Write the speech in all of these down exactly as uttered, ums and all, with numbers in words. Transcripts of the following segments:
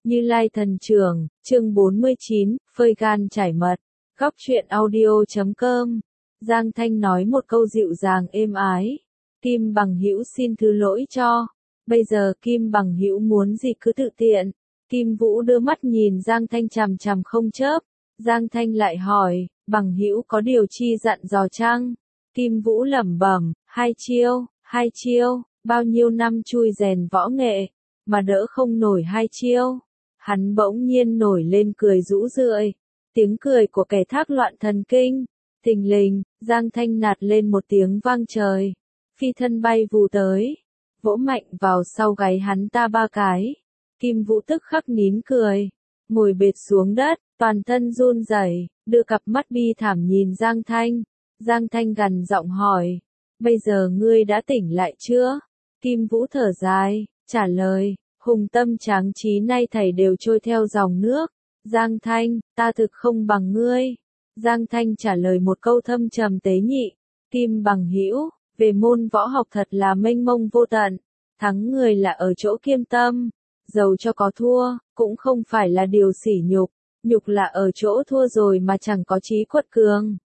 Như Lai Thần Trưởng, chương bốn mươi chín, phơi gan trải mật. Góc truyện audio chấm com. Giang Thanh nói một câu dịu dàng êm ái. Kim Bằng Hữu xin thứ lỗi cho. Bây giờ Kim Bằng Hữu muốn gì cứ tự tiện. Kim Vũ đưa mắt nhìn Giang Thanh chằm chằm không chớp. Giang Thanh lại hỏi, Bằng Hữu có điều chi dặn dò chăng? Kim Vũ lẩm bẩm, hai chiêu, hai chiêu, bao nhiêu năm chui rèn võ nghệ, mà đỡ không nổi hai chiêu. Hắn bỗng nhiên nổi lên cười rũ rượi, tiếng cười của kẻ thác loạn thần kinh. Thình lình, Giang Thanh nạt lên một tiếng vang trời, phi thân bay vù tới, vỗ mạnh vào sau gáy hắn ta ba cái. Kim Vũ tức khắc nín cười, ngồi bệt xuống đất, toàn thân run rẩy, đưa cặp mắt bi thảm nhìn Giang Thanh. Giang Thanh gằn giọng hỏi, bây giờ ngươi đã tỉnh lại chưa? Kim Vũ thở dài, trả lời, hùng tâm tráng trí nay thảy đều trôi theo dòng nước. Giang Thanh, ta thực không bằng ngươi. Giang Thanh trả lời một câu thâm trầm tế nhị. Kim Bằng Hữu, về môn võ học thật là mênh mông vô tận. Thắng người là ở chỗ kiêm tâm. Dầu cho có thua, cũng không phải là điều sỉ nhục. Nhục là ở chỗ thua rồi mà chẳng có chí quật cường.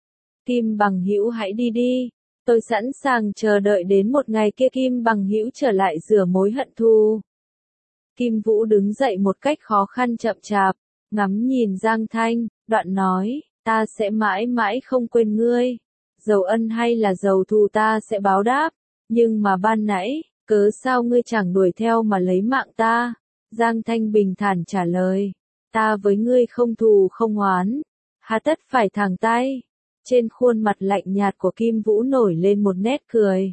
Kim Bằng Hữu hãy đi đi. Tôi sẵn sàng chờ đợi đến một ngày kia Kim Bằng Hữu trở lại rửa mối hận thù. Kim Vũ đứng dậy một cách khó khăn chậm chạp, ngắm nhìn Giang Thanh, đoạn nói, ta sẽ mãi mãi không quên ngươi. Dầu ân hay là dầu thù ta sẽ báo đáp, nhưng mà ban nãy, cớ sao ngươi chẳng đuổi theo mà lấy mạng ta? Giang Thanh bình thản trả lời, ta với ngươi không thù không oán, hà tất phải thẳng tay. Trên khuôn mặt lạnh nhạt của Kim Vũ nổi lên một nét cười.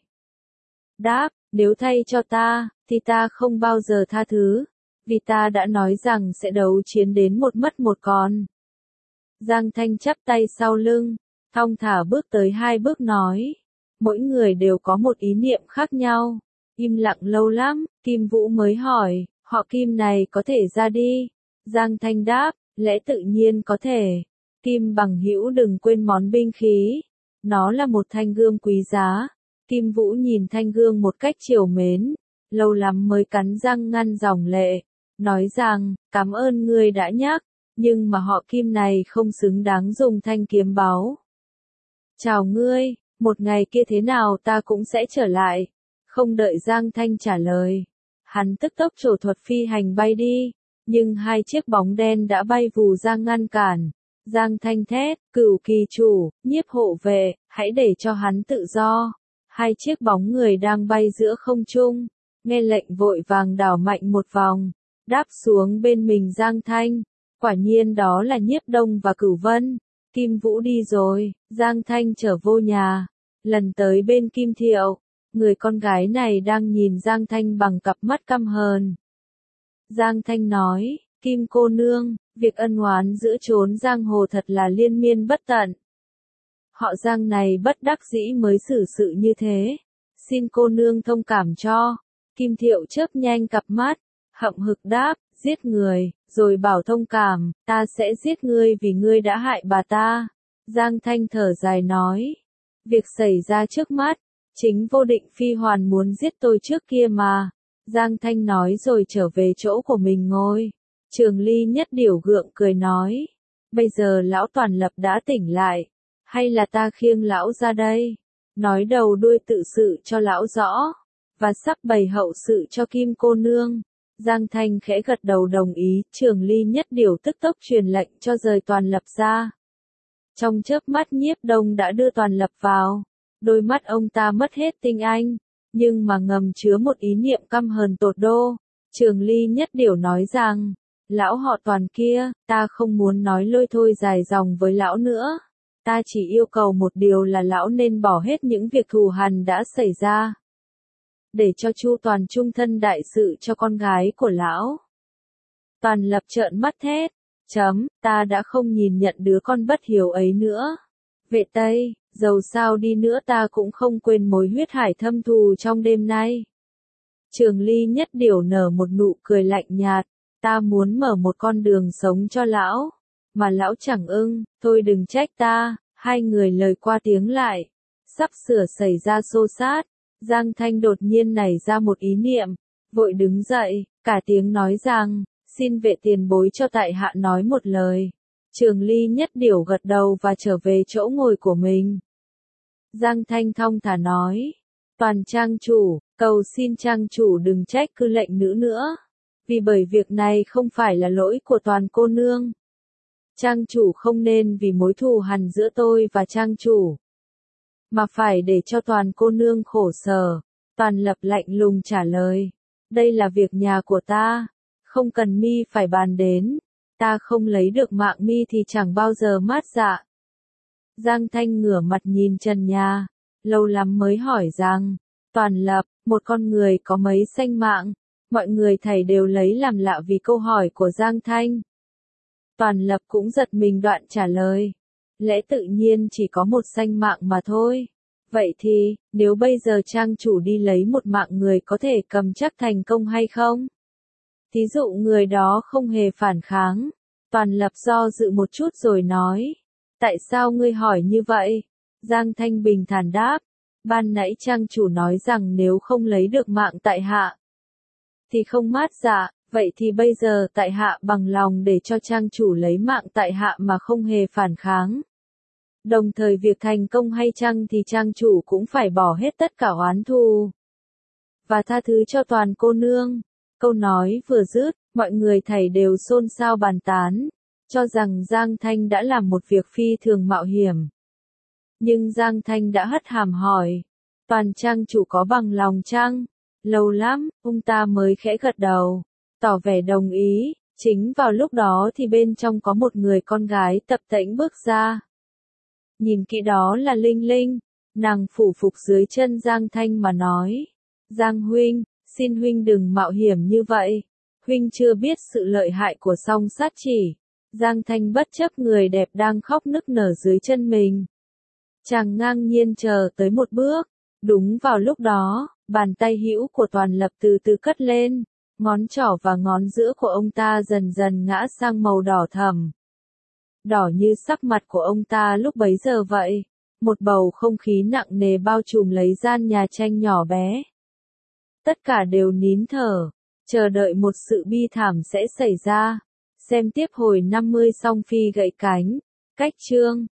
Đáp, nếu thay cho ta, thì ta không bao giờ tha thứ, vì ta đã nói rằng sẽ đấu chiến đến một mất một còn. Giang Thanh chắp tay sau lưng, thong thả bước tới hai bước nói, mỗi người đều có một ý niệm khác nhau. Im lặng lâu lắm, Kim Vũ mới hỏi, họ Kim này có thể ra đi? Giang Thanh đáp, lẽ tự nhiên có thể. Kim Bằng Hữu đừng quên món binh khí, nó là một thanh gươm quý giá. Kim Vũ nhìn thanh gương một cách trìu mến, lâu lắm mới cắn răng ngăn dòng lệ, nói rằng, cảm ơn ngươi đã nhắc, nhưng mà họ Kim này không xứng đáng dùng thanh kiếm báu. Chào ngươi, một ngày kia thế nào ta cũng sẽ trở lại. Không đợi Giang Thanh trả lời, hắn tức tốc trổ thuật phi hành bay đi, nhưng hai chiếc bóng đen đã bay vù ra ngăn cản. Giang Thanh thét, Cửu Kỳ chủ, Nhiếp hộ vệ, hãy để cho hắn tự do. Hai chiếc bóng người đang bay giữa không trung, nghe lệnh vội vàng đảo mạnh một vòng, đáp xuống bên mình Giang Thanh. Quả nhiên đó là Nhiếp Đông và Cửu Vân. Kim Vũ đi rồi, Giang Thanh trở vô nhà, lần tới bên Kim Thiệu, người con gái này đang nhìn Giang Thanh bằng cặp mắt căm hờn. Giang Thanh nói, Kim cô nương, việc ân oán giữa chốn giang hồ thật là liên miên bất tận. Họ Giang này bất đắc dĩ mới xử sự như thế, xin cô nương thông cảm cho. Kim Thiệu chớp nhanh cặp mắt, hậm hực đáp, giết người, rồi bảo thông cảm, ta sẽ giết ngươi vì ngươi đã hại bà ta. Giang Thanh thở dài nói, việc xảy ra trước mắt, chính Vô Định Phi Hoàn muốn giết tôi trước kia mà. Giang Thanh nói rồi trở về chỗ của mình ngồi. Trường Ly Nhất Điểu gượng cười nói, bây giờ lão Toàn Lập đã tỉnh lại, hay là ta khiêng lão ra đây, nói đầu đuôi tự sự cho lão rõ, và sắp bày hậu sự cho Kim cô nương. Giang Thanh khẽ gật đầu đồng ý, Trường Ly Nhất Điểu tức tốc truyền lệnh cho rời Toàn Lập ra. Trong chớp mắt Nhiếp Đông đã đưa Toàn Lập vào, đôi mắt ông ta mất hết tinh anh, nhưng mà ngầm chứa một ý niệm căm hờn tột đô. Trường Ly Nhất Điểu nói rằng, lão họ Toàn kia, ta không muốn nói lôi thôi dài dòng với lão nữa. Ta chỉ yêu cầu một điều là lão nên bỏ hết những việc thù hằn đã xảy ra, để cho Chu Toàn trung thân đại sự cho con gái của lão. Toàn Lập trợn mắt thét, chấm, ta đã không nhìn nhận đứa con bất hiếu ấy nữa. Vệ Tây, dầu sao đi nữa ta cũng không quên mối huyết hải thâm thù trong đêm nay. Trường Ly Nhất Điểu nở một nụ cười lạnh nhạt, ta muốn mở một con đường sống cho lão, mà lão chẳng ưng, thôi đừng trách ta. Hai người lời qua tiếng lại, sắp sửa xảy ra xô xát. Giang Thanh đột nhiên nảy ra một ý niệm, vội đứng dậy, cả tiếng nói rằng, Xin vệ tiền bối cho tại hạ nói một lời. Trường Ly nhất điểu gật đầu và trở về chỗ ngồi của mình. Giang Thanh thong thả nói. Toàn trang chủ, cầu xin trang chủ đừng trách cư lệnh nữ nữa. Vì bởi việc này không phải là lỗi của Toàn cô nương. Trang chủ không nên vì mối thù hằn giữa tôi và trang chủ, mà phải để cho Toàn cô nương khổ sở. Toàn Lập lạnh lùng trả lời. Đây là việc nhà của ta. Không cần mi phải bàn đến. Ta không lấy được mạng mi thì chẳng bao giờ mát dạ. Giang Thanh ngửa mặt nhìn trần nhà. Lâu lắm mới hỏi rằng. Toàn Lập, một con người có mấy sanh mạng. Mọi người thầy đều lấy làm lạ vì câu hỏi của Giang Thanh. Toàn Lập cũng giật mình đoạn trả lời. Lẽ tự nhiên chỉ có một sanh mạng mà thôi. Vậy thì, nếu bây giờ trang chủ đi lấy một mạng người có thể cầm chắc thành công hay không? Thí dụ người đó không hề phản kháng. Toàn Lập do dự một chút rồi nói. Tại sao ngươi hỏi như vậy? Giang Thanh bình thản đáp. Ban nãy trang chủ nói rằng nếu không lấy được mạng tại hạ, thì không mát dạ. Vậy thì bây giờ tại hạ bằng lòng để cho trang chủ lấy mạng tại hạ mà không hề phản kháng. Đồng thời việc thành công hay chăng thì trang chủ cũng phải bỏ hết tất cả oán thù. Và tha thứ cho Toàn cô nương. Câu nói vừa dứt, mọi người thảy đều xôn xao bàn tán. Cho rằng Giang Thanh đã làm một việc phi thường mạo hiểm. Nhưng Giang Thanh đã hất hàm hỏi. Toàn trang chủ có bằng lòng chăng? Lâu lắm, ông ta mới khẽ gật đầu. Tỏ vẻ đồng ý. Chính vào lúc đó thì bên trong có một người con gái tập tễnh bước ra. Nhìn kỹ đó là Linh Linh. Nàng phủ phục dưới chân Giang Thanh mà nói. Giang huynh, xin huynh đừng mạo hiểm như vậy. Huynh chưa biết sự lợi hại của song sát chỉ. Giang Thanh bất chấp người đẹp đang khóc nức nở dưới chân mình. Chàng ngang nhiên chờ tới một bước. Đúng vào lúc đó, bàn tay hữu của Toàn Lập từ từ cất lên. Ngón trỏ và ngón giữa của ông ta dần dần ngã sang màu đỏ thẫm. Đỏ như sắc mặt của ông ta lúc bấy giờ vậy. Một bầu không khí nặng nề bao trùm lấy gian nhà tranh nhỏ bé. Tất cả đều nín thở, chờ đợi một sự bi thảm sẽ xảy ra. Xem tiếp hồi năm mươi song phi gãy cánh. Cách chương